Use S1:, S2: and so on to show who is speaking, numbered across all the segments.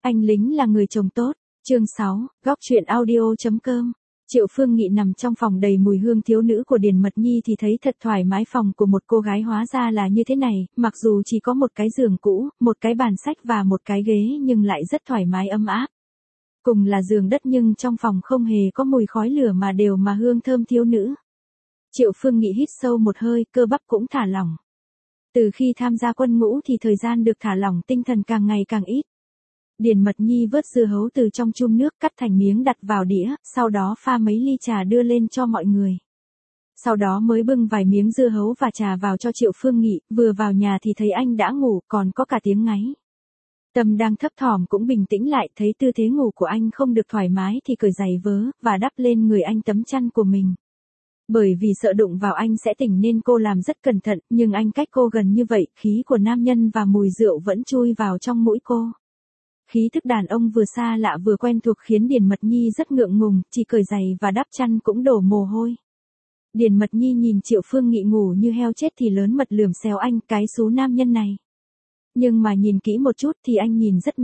S1: Anh lính là người chồng tốt. Chương 6, góc truyện audio.com. Triệu Phương Nghị nằm trong phòng đầy mùi hương thiếu nữ của Điền Mật Nhi thì thấy thật thoải mái. Phòng của một cô gái hóa ra là như thế này, mặc dù chỉ có một cái giường cũ, một cái bàn sách và một cái ghế nhưng lại rất thoải mái ấm áp. Cùng là giường đất nhưng trong phòng không hề có mùi khói lửa mà đều mà hương thơm thiếu nữ. Triệu Phương Nghị hít sâu một hơi, cơ bắp cũng thả lỏng. Từ khi tham gia quân ngũ thì thời gian được thả lỏng tinh thần càng ngày càng ít. Điền Mật Nhi vớt dưa hấu từ trong chum nước cắt thành miếng đặt vào đĩa, sau đó pha mấy ly trà đưa lên cho mọi người. Sau đó mới bưng vài miếng dưa hấu và trà vào cho Triệu Phương Nghị, vừa vào nhà thì thấy anh đã ngủ, còn có cả tiếng ngáy. Tâm đang thấp thỏm cũng bình tĩnh lại, thấy tư thế ngủ của anh không được thoải mái thì cởi giày vớ, và đắp lên người anh tấm chăn của mình. Bởi vì sợ đụng vào anh sẽ tỉnh nên cô làm rất cẩn thận, nhưng anh cách cô gần như vậy, khí của nam nhân và mùi rượu vẫn chui vào trong mũi cô. Khí thức đàn ông vừa xa lạ vừa quen thuộc khiến Điền Mật Nhi rất ngượng ngùng, chỉ cởi giày và đắp chăn cũng đổ mồ hôi. Điền Mật Nhi nhìn Triệu Phương Nghị ngủ như heo chết thì lớn mật lườm xéo anh, cái xú nam nhân này. Nhưng mà nhìn kỹ một chút thì anh nhìn rất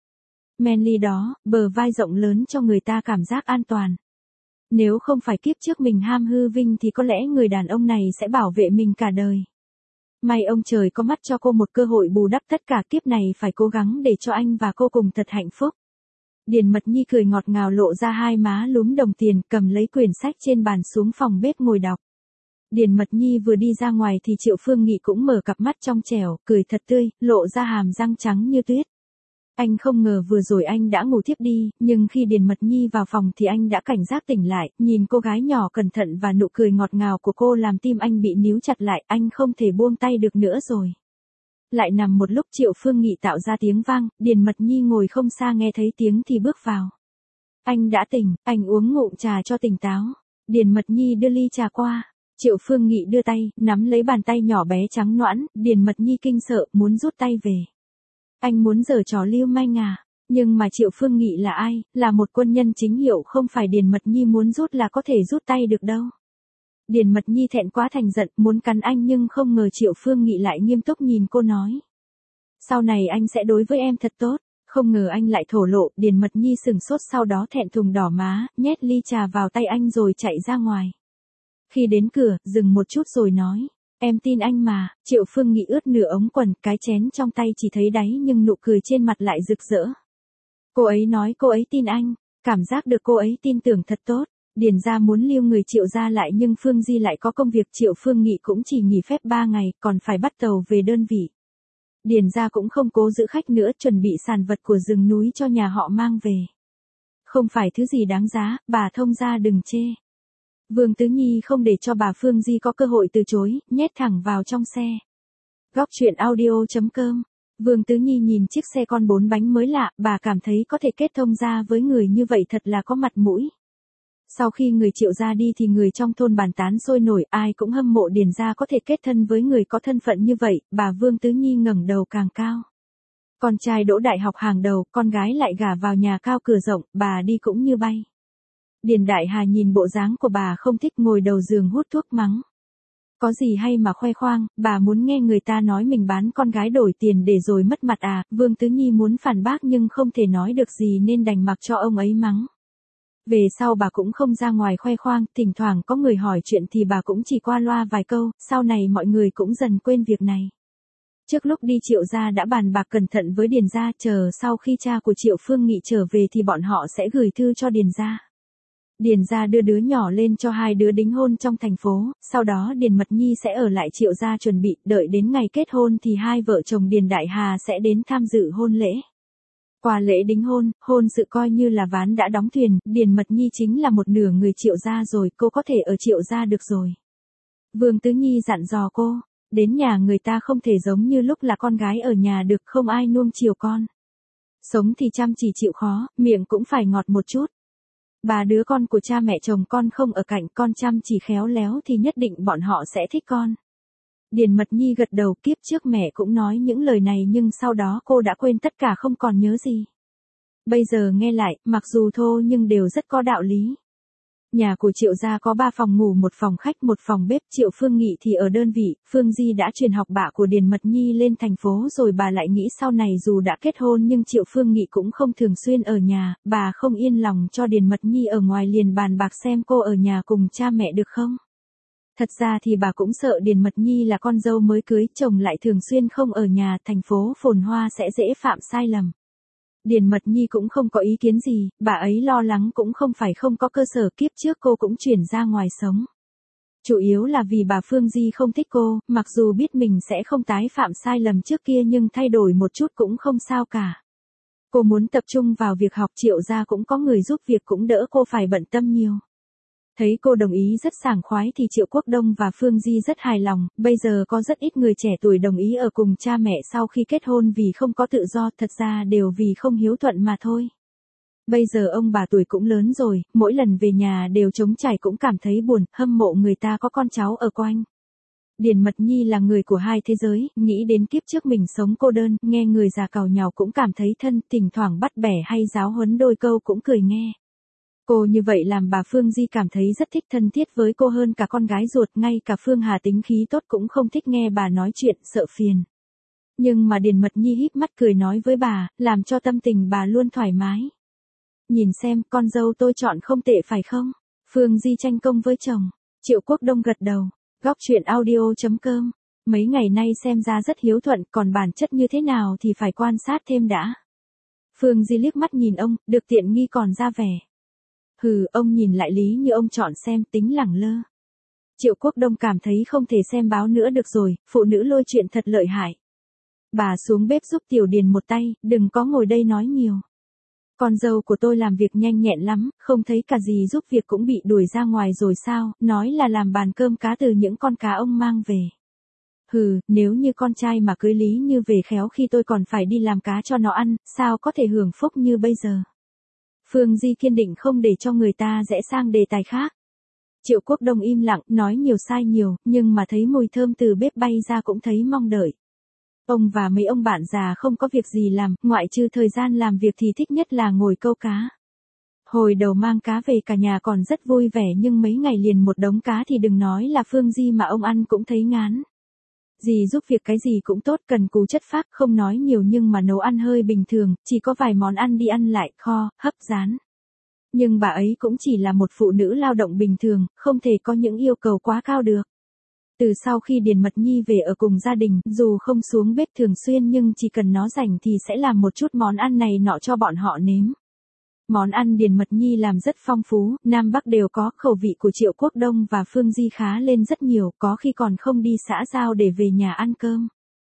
S1: manly đó, bờ vai rộng lớn cho người ta cảm giác an toàn. Nếu không phải kiếp trước mình ham hư vinh thì có lẽ người đàn ông này sẽ bảo vệ mình cả đời. May ông trời có mắt cho cô một cơ hội bù đắp tất cả, kiếp này phải cố gắng để cho anh và cô cùng thật hạnh phúc. Điền Mật Nhi cười ngọt ngào lộ ra hai má lúm đồng tiền, cầm lấy quyển sách trên bàn xuống phòng bếp ngồi đọc. Điền Mật Nhi vừa đi ra ngoài thì Triệu Phương Nghị cũng mở cặp mắt trong trẻo, cười thật tươi, lộ ra hàm răng trắng như tuyết. Anh không ngờ vừa rồi anh đã ngủ thiếp đi, nhưng khi Điền Mật Nhi vào phòng thì anh đã cảnh giác tỉnh lại, nhìn cô gái nhỏ cẩn thận và nụ cười ngọt ngào của cô làm tim anh bị níu chặt lại, anh không thể buông tay được nữa rồi. Lại nằm một lúc Triệu Phương Nghị tạo ra tiếng vang, Điền Mật Nhi ngồi không xa nghe thấy tiếng thì bước vào. Anh đã tỉnh, anh uống ngụm trà cho tỉnh táo. Điền Mật Nhi đưa ly trà qua. Triệu Phương Nghị đưa tay, nắm lấy bàn tay nhỏ bé trắng nõn, Điền Mật Nhi kinh sợ, muốn rút tay về. Anh muốn giở trò lưu manh à? Nhưng mà Triệu Phương Nghị là ai? Là một quân nhân chính hiệu, không phải Điền Mật Nhi muốn rút là có thể rút tay được đâu. Điền Mật Nhi thẹn quá thành giận, muốn cắn anh nhưng không ngờ Triệu Phương Nghị lại nghiêm túc nhìn cô nói. Sau này anh sẽ đối với em thật tốt. Không ngờ anh lại thổ lộ, Điền Mật Nhi sừng sốt sau đó thẹn thùng đỏ má, nhét ly trà vào tay anh rồi chạy ra ngoài. Khi đến cửa, dừng một chút rồi nói. Em tin anh mà. Triệu Phương Nghị ướt nửa ống quần, cái chén trong tay chỉ thấy đáy nhưng nụ cười trên mặt lại rực rỡ. Cô ấy nói cô ấy tin anh, cảm giác được cô ấy tin tưởng thật tốt. Điền gia muốn lưu người Triệu gia lại nhưng Phương Di lại có công việc, Triệu Phương Nghị cũng chỉ nghỉ phép 3 ngày, còn phải bắt tàu về đơn vị. Điền gia cũng không cố giữ khách nữa, chuẩn bị sản vật của rừng núi cho nhà họ mang về. Không phải thứ gì đáng giá, bà thông gia đừng chê. Vương Tứ Nhi không để cho bà Phương Di có cơ hội từ chối, nhét thẳng vào trong xe. Góc truyện audio.com. Vương Tứ Nhi nhìn chiếc xe con 4 bánh mới lạ, bà cảm thấy có thể kết thông gia với người như vậy thật là có mặt mũi. Sau khi người Triệu gia đi thì người trong thôn bàn tán sôi nổi, ai cũng hâm mộ Điền gia có thể kết thân với người có thân phận như vậy, bà Vương Tứ Nhi ngẩng đầu càng cao. Con trai đỗ đại học hàng đầu, con gái lại gả vào nhà cao cửa rộng, bà đi cũng như bay. Điền Đại Hà nhìn bộ dáng của bà không thích, ngồi đầu giường hút thuốc mắng. Có gì hay mà khoe khoang, bà muốn nghe người ta nói mình bán con gái đổi tiền để rồi mất mặt à? Vương Tứ Nhi muốn phản bác nhưng không thể nói được gì nên đành mặc cho ông ấy mắng. Về sau bà cũng không ra ngoài khoe khoang, thỉnh thoảng có người hỏi chuyện thì bà cũng chỉ qua loa vài câu, sau này mọi người cũng dần quên việc này. Trước lúc đi Triệu gia đã bàn bạc cẩn thận với Điền gia, chờ sau khi cha của Triệu Phương Nghị trở về thì bọn họ sẽ gửi thư cho Điền gia. Điền gia đưa đứa nhỏ lên cho hai đứa đính hôn trong thành phố, sau đó Điền Mật Nhi sẽ ở lại Triệu gia chuẩn bị, đợi đến ngày kết hôn thì hai vợ chồng Điền Đại Hà sẽ đến tham dự hôn lễ. Qua lễ đính hôn, hôn sự coi như là ván đã đóng thuyền, Điền Mật Nhi chính là một nửa người Triệu gia rồi, cô có thể ở Triệu gia được rồi. Vương Tứ Nhi dặn dò cô, đến nhà người ta không thể giống như lúc là con gái ở nhà được, không ai nuông chiều con. Sống thì chăm chỉ chịu khó, miệng cũng phải ngọt một chút. Ba đứa con của cha mẹ chồng con không ở cạnh, con chăm chỉ khéo léo thì nhất định bọn họ sẽ thích con. Điền Mật Nhi gật đầu, kiếp trước mẹ cũng nói những lời này nhưng sau đó cô đã quên tất cả không còn nhớ gì. Bây giờ nghe lại, mặc dù thô nhưng đều rất có đạo lý. Nhà của Triệu gia có 3 phòng ngủ, 1 phòng khách, 1 phòng bếp. Triệu Phương Nghị thì ở đơn vị. Phương Di đã truyền học bạ của Điền Mật Nhi lên thành phố rồi, bà lại nghĩ sau này dù đã kết hôn nhưng Triệu Phương Nghị cũng không thường xuyên ở nhà. Bà không yên lòng cho Điền Mật Nhi ở ngoài, liền bàn bạc xem cô ở nhà cùng cha mẹ được không. Thật ra thì bà cũng sợ Điền Mật Nhi là con dâu mới cưới, chồng lại thường xuyên không ở nhà, thành phố phồn hoa sẽ dễ phạm sai lầm. Điền Mật Nhi cũng không có ý kiến gì, bà ấy lo lắng cũng không phải không có cơ sở, kiếp trước cô cũng chuyển ra ngoài sống. Chủ yếu là vì bà Phương Di không thích cô, mặc dù biết mình sẽ không tái phạm sai lầm trước kia nhưng thay đổi một chút cũng không sao cả. Cô muốn tập trung vào việc học, Triệu gia cũng có người giúp việc cũng đỡ cô phải bận tâm nhiều. Thấy cô đồng ý rất sảng khoái thì Triệu Quốc Đông và Phương Di rất hài lòng, bây giờ có rất ít người trẻ tuổi đồng ý ở cùng cha mẹ sau khi kết hôn vì không có tự do, thật ra đều vì không hiếu thuận mà thôi. Bây giờ ông bà tuổi cũng lớn rồi, mỗi lần về nhà đều trống trải cũng cảm thấy buồn, hâm mộ người ta có con cháu ở quanh. Điền Mật Nhi là người của hai thế giới, nghĩ đến kiếp trước mình sống cô đơn, nghe người già càu nhàu cũng cảm thấy thân, thỉnh thoảng bắt bẻ hay giáo huấn đôi câu cũng cười nghe. Cô như vậy làm bà Phương Di cảm thấy rất thích, thân thiết với cô hơn cả con gái ruột, ngay cả Phương Hà tính khí tốt cũng không thích nghe bà nói chuyện, sợ phiền. Nhưng mà Điền Mật Nhi híp mắt cười nói với bà, làm cho tâm tình bà luôn thoải mái. Nhìn xem, con dâu tôi chọn không tệ phải không? Phương Di tranh công với chồng. Triệu Quốc Đông gật đầu. Góc chuyện audio.com. Mấy ngày nay xem ra rất hiếu thuận, còn bản chất như thế nào thì phải quan sát thêm đã. Phương Di liếc mắt nhìn ông, được tiện nghi còn ra vẻ. Hừ, ông nhìn lại lý như ông chọn xem, tính lẳng lơ. Triệu Quốc Đông cảm thấy không thể xem báo nữa được rồi, phụ nữ lôi chuyện thật lợi hại. Bà xuống bếp giúp Tiểu Điền một tay, đừng có ngồi đây nói nhiều. Con dâu của tôi làm việc nhanh nhẹn lắm, không thấy cả gì giúp việc cũng bị đuổi ra ngoài rồi sao, nói là làm bàn cơm cá từ những con cá ông mang về. Hừ, nếu như con trai mà cưới Lý Như về khéo khi tôi còn phải đi làm cá cho nó ăn, sao có thể hưởng phúc như bây giờ. Phương Di kiên định không để cho người ta rẽ sang đề tài khác. Triệu Quốc Đông im lặng, nói nhiều sai nhiều, nhưng mà thấy mùi thơm từ bếp bay ra cũng thấy mong đợi. Ông và mấy ông bạn già không có việc gì làm, ngoại trừ thời gian làm việc thì thích nhất là ngồi câu cá. Hồi đầu mang cá về cả nhà còn rất vui vẻ, nhưng mấy ngày liền một đống cá thì đừng nói là Phương Di mà ông ăn cũng thấy ngán. Dì giúp việc cái gì cũng tốt, cần cù chất phác, không nói nhiều nhưng mà nấu ăn hơi bình thường, chỉ có vài món ăn đi ăn lại, kho, hấp, rán. Nhưng bà ấy cũng chỉ là một phụ nữ lao động bình thường, không thể có những yêu cầu quá cao được. Từ sau khi Điền Mật Nhi về ở cùng gia đình, dù không xuống bếp thường xuyên nhưng chỉ cần nó rảnh thì sẽ làm một chút món ăn này nọ cho bọn họ nếm. Món ăn Điền Mật Nhi làm rất phong phú, Nam Bắc đều có, khẩu vị của Triệu Quốc Đông và Phương Di khá lên rất nhiều, có khi còn không đi xã giao để về nhà ăn cơm.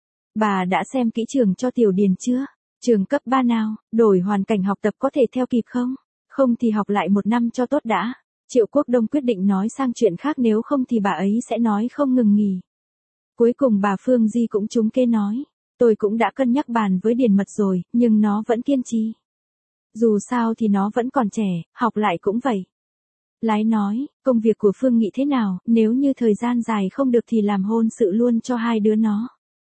S1: Bà đã xem kỹ trường cho Tiểu Điền chưa? Trường cấp 3 nào, đổi hoàn cảnh học tập có thể theo kịp không? Không thì học lại 1 năm cho tốt đã. Triệu Quốc Đông quyết định nói sang chuyện khác, nếu không thì bà ấy sẽ nói không ngừng nghỉ. Cuối cùng bà Phương Di cũng trúng kế nói, tôi cũng đã cân nhắc bàn với Điền Mật rồi, nhưng nó vẫn kiên trì. Dù sao thì nó vẫn còn trẻ, học lại cũng vậy. Lái nói, công việc của Phương Nghị thế nào, nếu như thời gian dài không được thì làm hôn sự luôn cho hai đứa nó.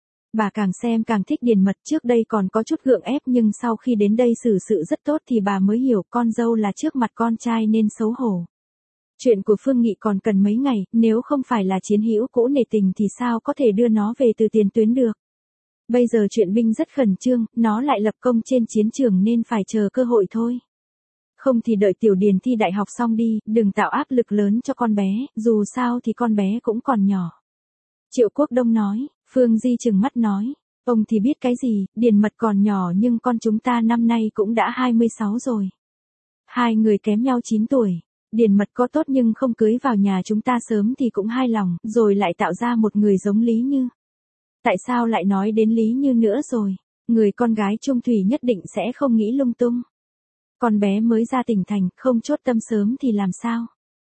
S1: Bà càng xem càng thích Điền Mật, trước đây còn có chút gượng ép nhưng sau khi đến đây xử sự rất tốt thì bà mới hiểu con dâu là trước mặt con trai nên xấu hổ. Chuyện của Phương Nghị còn cần mấy ngày, nếu không phải là chiến hữu cũ nể tình thì sao có thể đưa nó về từ tiền tuyến được. Bây giờ chuyện binh rất khẩn trương, nó lại lập công trên chiến trường nên phải chờ cơ hội thôi. Không thì đợi Tiểu Điền thi đại học xong đi, đừng tạo áp lực lớn cho con bé, dù sao thì con bé cũng còn nhỏ. Triệu Quốc Đông nói, Phương Di trừng mắt nói, ông thì biết cái gì, Điền Mật còn nhỏ nhưng con chúng ta năm nay cũng đã 26 rồi. Hai người kém nhau 9 tuổi. Điền Mật có tốt nhưng không cưới vào nhà chúng ta sớm thì cũng hài lòng, rồi lại tạo ra một người giống Lý Như. Tại sao lại nói đến Lý Như nữa rồi? Người con gái trung thủy nhất định sẽ không nghĩ lung tung. Con bé mới ra tỉnh thành, không chốt tâm sớm thì làm sao?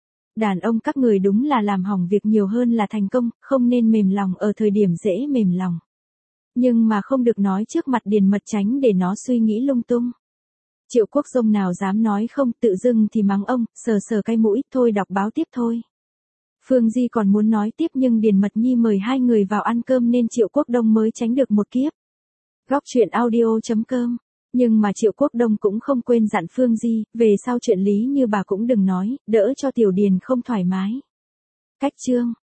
S1: Đàn ông các người đúng là làm hỏng việc nhiều hơn là thành công, không nên mềm lòng ở thời điểm dễ mềm lòng. Nhưng mà không được nói trước mặt Điền Mật, tránh để nó suy nghĩ lung tung. Triệu Quốc Đông nào dám nói không, tự dưng thì mắng ông, sờ sờ cái mũi, thôi đọc báo tiếp thôi. Phương Di còn muốn nói tiếp nhưng Điền Mật Nhi mời hai người vào ăn cơm nên Triệu Quốc Đông mới tránh được một kiếp. Góc chuyện audio.com Nhưng mà Triệu Quốc Đông cũng không quên dặn Phương Di, về sau chuyện Lý Như bà cũng đừng nói, đỡ cho Tiểu Điền không thoải mái. Cách chương